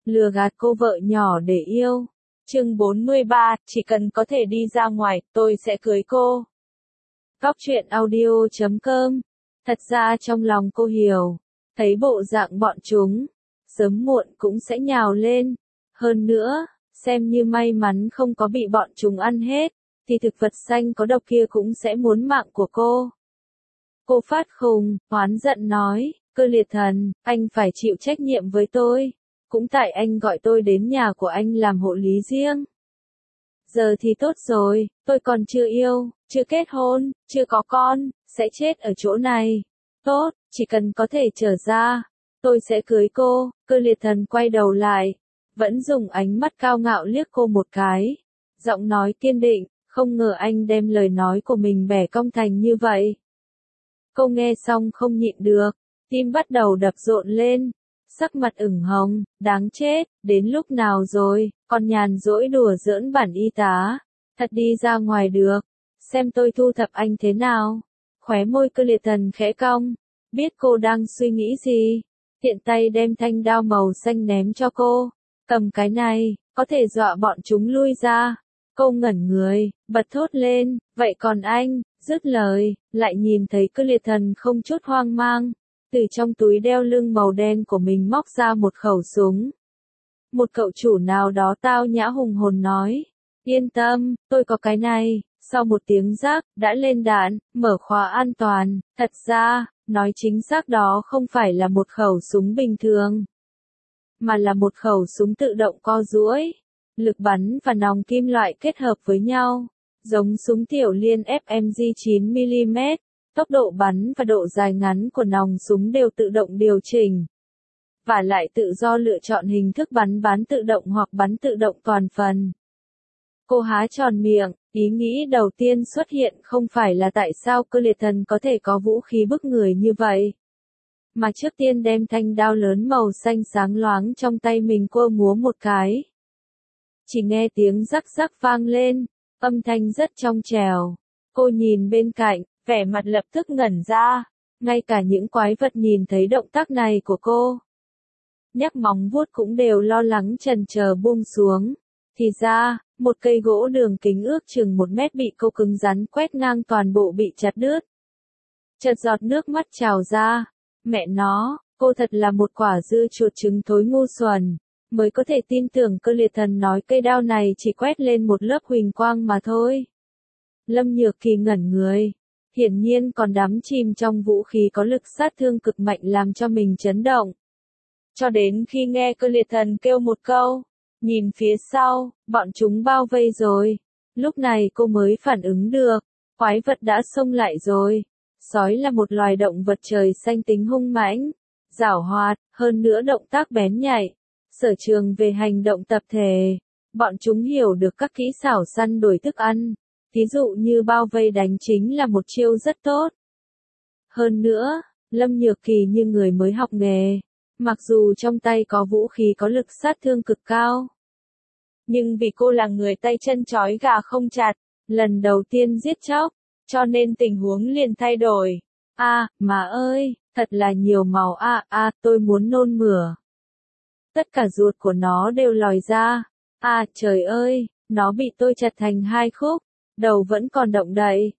lừa gạt cô vợ nhỏ để yêu. Chương 43, chỉ cần có thể đi ra ngoài, tôi sẽ cưới cô. Góc truyện audio.com. Thật ra trong lòng cô hiểu, thấy bộ dạng bọn chúng, sớm muộn cũng sẽ nhào lên. Hơn nữa, xem như may mắn không có bị bọn chúng ăn hết, thì thực vật xanh có độc kia cũng sẽ muốn mạng của cô. Cô phát khùng, oán giận nói, Cơ Liệt Thần, anh phải chịu trách nhiệm với tôi. Cũng tại anh gọi tôi đến nhà của anh làm hộ lý riêng. Giờ thì tốt rồi, tôi còn chưa yêu, chưa kết hôn, chưa có con, sẽ chết ở chỗ này. Tốt, chỉ cần có thể trở ra, tôi sẽ cưới cô. Cơ Liệt Thần quay đầu lại, vẫn dùng ánh mắt cao ngạo liếc cô một cái. Giọng nói kiên định, không ngờ anh đem lời nói của mình bẻ cong thành như vậy. Cô nghe xong không nhịn được, tim bắt đầu đập rộn lên. Sắc mặt ửng hồng, đáng chết, đến lúc nào rồi, còn nhàn rỗi đùa giỡn bản y tá, thật đi ra ngoài được, xem tôi thu thập anh thế nào. Khóe môi Cơ Liệt Thần khẽ cong, biết cô đang suy nghĩ gì, tiện tay đem thanh đao màu xanh ném cho cô, cầm cái này, có thể dọa bọn chúng lui ra. Cô ngẩn người, bật thốt lên, vậy còn anh, dứt lời, lại nhìn thấy Cơ Liệt Thần không chút hoang mang. Từ trong túi đeo lưng màu đen của mình móc ra một khẩu súng. Một cậu chủ nào đó tao nhã hùng hồn nói, yên tâm, tôi có cái này. Sau một tiếng rác, đã lên đạn, mở khóa an toàn. Thật ra, nói chính xác đó không phải là một khẩu súng bình thường, mà là một khẩu súng tự động co duỗi. Lực bắn và nòng kim loại kết hợp với nhau, giống súng tiểu liên FMG 9mm. Tốc độ bắn và độ dài ngắn của nòng súng đều tự động điều chỉnh, và lại tự do lựa chọn hình thức bắn tự động hoặc bắn tự động toàn phần. Cô há tròn miệng, ý nghĩ đầu tiên xuất hiện không phải là tại sao Cơ Liệt Thần có thể có vũ khí bức người như vậy, mà trước tiên đem thanh đao lớn màu xanh sáng loáng trong tay mình cô múa một cái. Chỉ nghe tiếng rắc rắc vang lên, âm thanh rất trong trẻo. Cô nhìn bên cạnh, vẻ mặt lập tức ngẩn ra, ngay cả những quái vật nhìn thấy động tác này của cô, nhắc móng vuốt cũng đều lo lắng chần chờ buông xuống. Thì ra, một cây gỗ đường kính ước chừng 1 mét bị cô cứng rắn quét ngang toàn bộ bị chặt đứt. Chợt giọt nước mắt trào ra, mẹ nó, cô thật là một quả dưa chuột trứng thối ngu xuẩn, mới có thể tin tưởng Cơ Liệt Thần nói cây đao này chỉ quét lên một lớp huỳnh quang mà thôi. Lâm Nhược Kỳ ngẩn người, hiển nhiên còn đắm chìm trong vũ khí có lực sát thương cực mạnh làm cho mình chấn động. Cho đến khi nghe Cơ Liệt Thần kêu một câu, nhìn phía sau, bọn chúng bao vây rồi. Lúc này cô mới phản ứng được, quái vật đã xông lại rồi. Sói là một loài động vật trời xanh tính hung mãnh, giảo hoạt, hơn nữa động tác bén nhạy, sở trường về hành động tập thể. Bọn chúng hiểu được các kỹ xảo săn đuổi thức ăn. Ví dụ như bao vây đánh chính là một chiêu rất tốt. Hơn nữa, Lâm Nhược Kỳ như người mới học nghề, mặc dù trong tay có vũ khí có lực sát thương cực cao, nhưng vì cô là người tay chân trói gà không chặt, lần đầu tiên giết chóc, cho nên tình huống liền thay đổi. Mà ơi, thật là nhiều màu tôi muốn nôn mửa. Tất cả ruột của nó đều lòi ra. Trời ơi, nó bị tôi chặt thành 2 khúc. Đầu vẫn còn động đậy.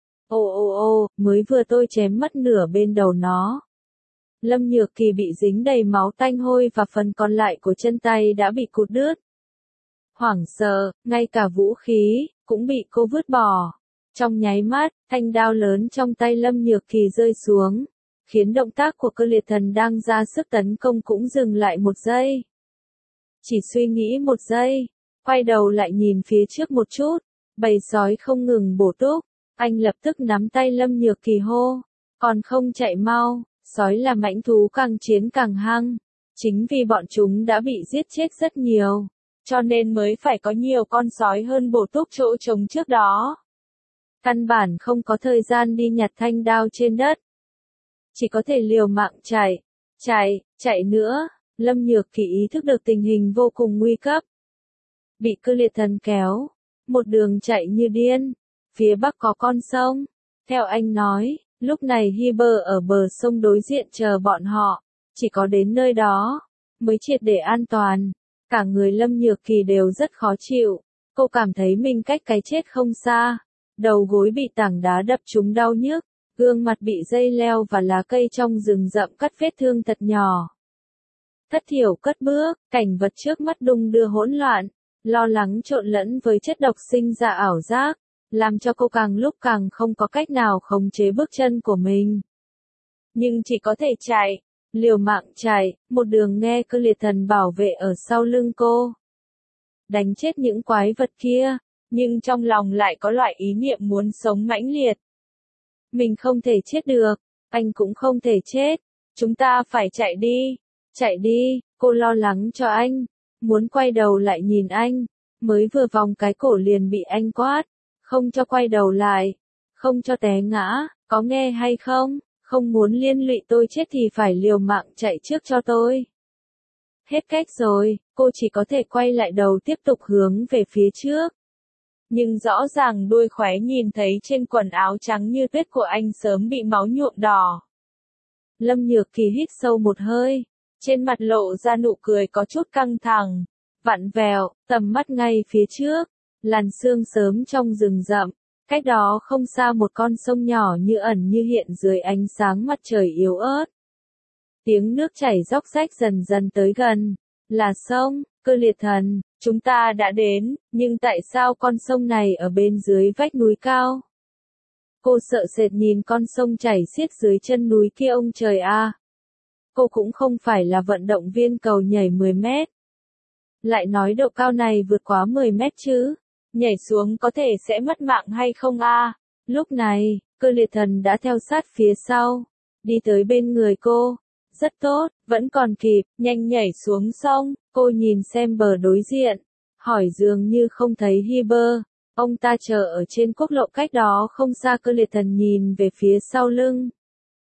Mới vừa tôi chém mất nửa bên đầu nó. Lâm Nhược Kỳ bị dính đầy máu tanh hôi và phần còn lại của chân tay đã bị cụt đứt. Hoảng sợ, ngay cả vũ khí, cũng bị cô vứt bỏ. Trong nháy mắt, thanh đao lớn trong tay Lâm Nhược Kỳ rơi xuống, khiến động tác của Cơ Liệt Thần đang ra sức tấn công cũng dừng lại 1 giây. Chỉ suy nghĩ 1 giây, quay đầu lại nhìn phía trước một chút. Bầy sói không ngừng bổ túc, anh lập tức nắm tay Lâm Nhược Kỳ hô, còn không chạy mau. Sói là mãnh thú càng chiến càng hăng, chính vì bọn chúng đã bị giết chết rất nhiều, cho nên mới phải có nhiều con sói hơn bổ túc chỗ trống trước đó. Căn bản không có thời gian đi nhặt thanh đao trên đất, chỉ có thể liều mạng chạy nữa. Lâm Nhược Kỳ ý thức được tình hình vô cùng nguy cấp, bị Cơ Liệt Thần kéo một đường chạy như điên. Phía bắc có con sông, theo anh nói, lúc này Hiber ở bờ sông đối diện chờ bọn họ, chỉ có đến nơi đó mới triệt để an toàn. Cả người Lâm Nhược Kỳ đều rất khó chịu, cô cảm thấy mình cách cái chết không xa, đầu gối bị tảng đá đập trúng đau nhức, gương mặt bị dây leo và lá cây trong rừng rậm cắt vết thương thật nhỏ. Thất thiểu cất bước, cảnh vật trước mắt đung đưa hỗn loạn, lo lắng trộn lẫn với chất độc sinh ra ảo giác, làm cho cô càng lúc càng không có cách nào khống chế bước chân của mình. Nhưng chỉ có thể chạy, liều mạng chạy, một đường nghe Cơ Liệt Thần bảo vệ ở sau lưng cô. Đánh chết những quái vật kia, nhưng trong lòng lại có loại ý niệm muốn sống mãnh liệt. Mình không thể chết được, anh cũng không thể chết, chúng ta phải chạy đi, cô lo lắng cho anh, muốn quay đầu lại nhìn anh, mới vừa vòng cái cổ liền bị anh quát, không cho quay đầu lại, không cho té ngã, có nghe hay không, không muốn liên lụy tôi chết thì phải liều mạng chạy trước cho tôi. Hết cách rồi, cô chỉ có thể quay lại đầu tiếp tục hướng về phía trước. Nhưng rõ ràng đuôi khóe nhìn thấy trên quần áo trắng như tuyết của anh sớm bị máu nhuộm đỏ. Lâm Nhược Kỳ hít sâu một hơi, trên mặt lộ ra nụ cười có chút căng thẳng, vặn vẹo, tầm mắt ngay phía trước, làn sương sớm trong rừng rậm, cách đó không xa một con sông nhỏ như ẩn như hiện dưới ánh sáng mặt trời yếu ớt. Tiếng nước chảy róc rách dần dần tới gần, là sông, Cơ Liệt Thần, chúng ta đã đến, nhưng tại sao con sông này ở bên dưới vách núi cao? Cô sợ sệt nhìn con sông chảy xiết dưới chân núi kia ông trời a. Cô cũng không phải là vận động viên cầu nhảy 10 mét. Lại nói độ cao này vượt quá 10 mét chứ, nhảy xuống có thể sẽ mất mạng hay không a? Lúc này, Cơ Liệt Thần đã theo sát phía sau, đi tới bên người cô. Rất tốt, vẫn còn kịp, nhanh nhảy xuống sông, cô nhìn xem bờ đối diện, hỏi dường như không thấy Hiber, ông ta chờ ở trên quốc lộ cách đó không xa. Cơ Liệt Thần nhìn về phía sau lưng.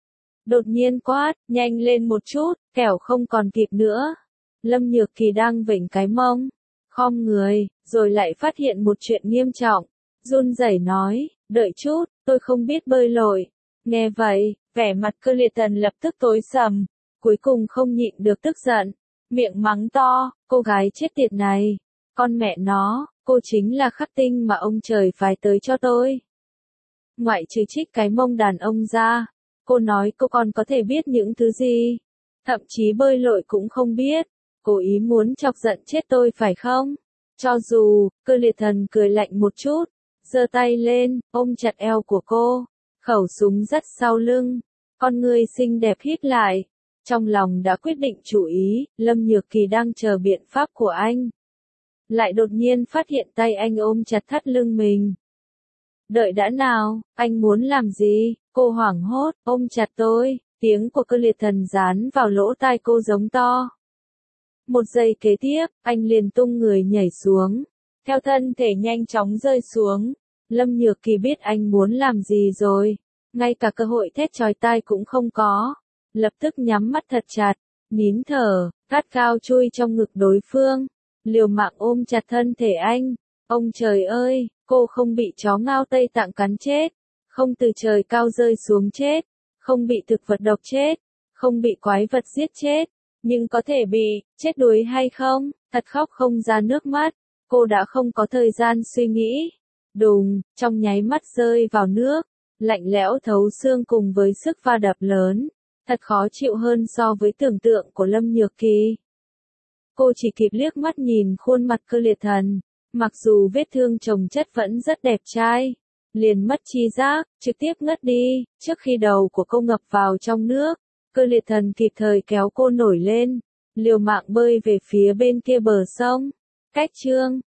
Đột nhiên quát, nhanh lên một chút, kẻo không còn kịp nữa. Lâm Nhược Kỳ đang vểnh cái mông, khom người, rồi lại phát hiện một chuyện nghiêm trọng, run rẩy nói, đợi chút, tôi không biết bơi lội. Nghe vậy, vẻ mặt Cơ Liệt Thần lập tức tối sầm. Cuối cùng không nhịn được tức giận, miệng mắng to, cô gái chết tiệt này, con mẹ nó, cô chính là khắc tinh mà ông trời phái tới cho tôi. Ngoại trừ trích cái mông đàn ông ra, cô nói cô còn có thể biết những thứ gì, thậm chí bơi lội cũng không biết, cố ý muốn chọc giận chết tôi phải không? Cho dù, Cơ Liệt Thần cười lạnh một chút, giơ tay lên, ôm chặt eo của cô, khẩu súng dắt sau lưng, con người xinh đẹp hít lại. Trong lòng đã quyết định chủ ý, Lâm Nhược Kỳ đang chờ biện pháp của anh. Lại đột nhiên phát hiện tay anh ôm chặt thắt lưng mình. Đợi đã nào, anh muốn làm gì? Cô hoảng hốt, ôm chặt tôi, tiếng của Cơ Liệt Thần dán vào lỗ tai cô giống to. Một giây kế tiếp, anh liền tung người nhảy xuống, theo thân thể nhanh chóng rơi xuống. Lâm Nhược Kỳ biết anh muốn làm gì rồi, ngay cả cơ hội thét chói tai cũng không có. Lập tức nhắm mắt thật chặt, nín thở, gắt gao chui trong ngực đối phương, liều mạng ôm chặt thân thể anh. Ông trời ơi, cô không bị chó ngao Tây Tạng cắn chết, không từ trời cao rơi xuống chết, không bị thực vật độc chết, không bị quái vật giết chết, nhưng có thể bị chết đuối hay không? Thật khóc không ra nước mắt, cô đã không có thời gian suy nghĩ. Đùng, trong nháy mắt rơi vào nước, lạnh lẽo thấu xương cùng với sức va đập lớn. Thật khó chịu hơn so với tưởng tượng của Lâm Nhược Kỳ. Cô chỉ kịp liếc mắt nhìn khuôn mặt Cơ Liệt Thần, mặc dù vết thương chồng chất vẫn rất đẹp trai, liền mất tri giác, trực tiếp ngất đi, trước khi đầu của cô ngập vào trong nước. Cơ Liệt Thần kịp thời kéo cô nổi lên, liều mạng bơi về phía bên kia bờ sông. Cách chương